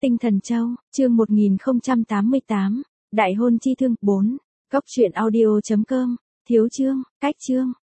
Tinh Thần Châu, chương 1088, Đại hôn chi thương, 4. Cốc truyện audio.com, thiếu chương, cách chương.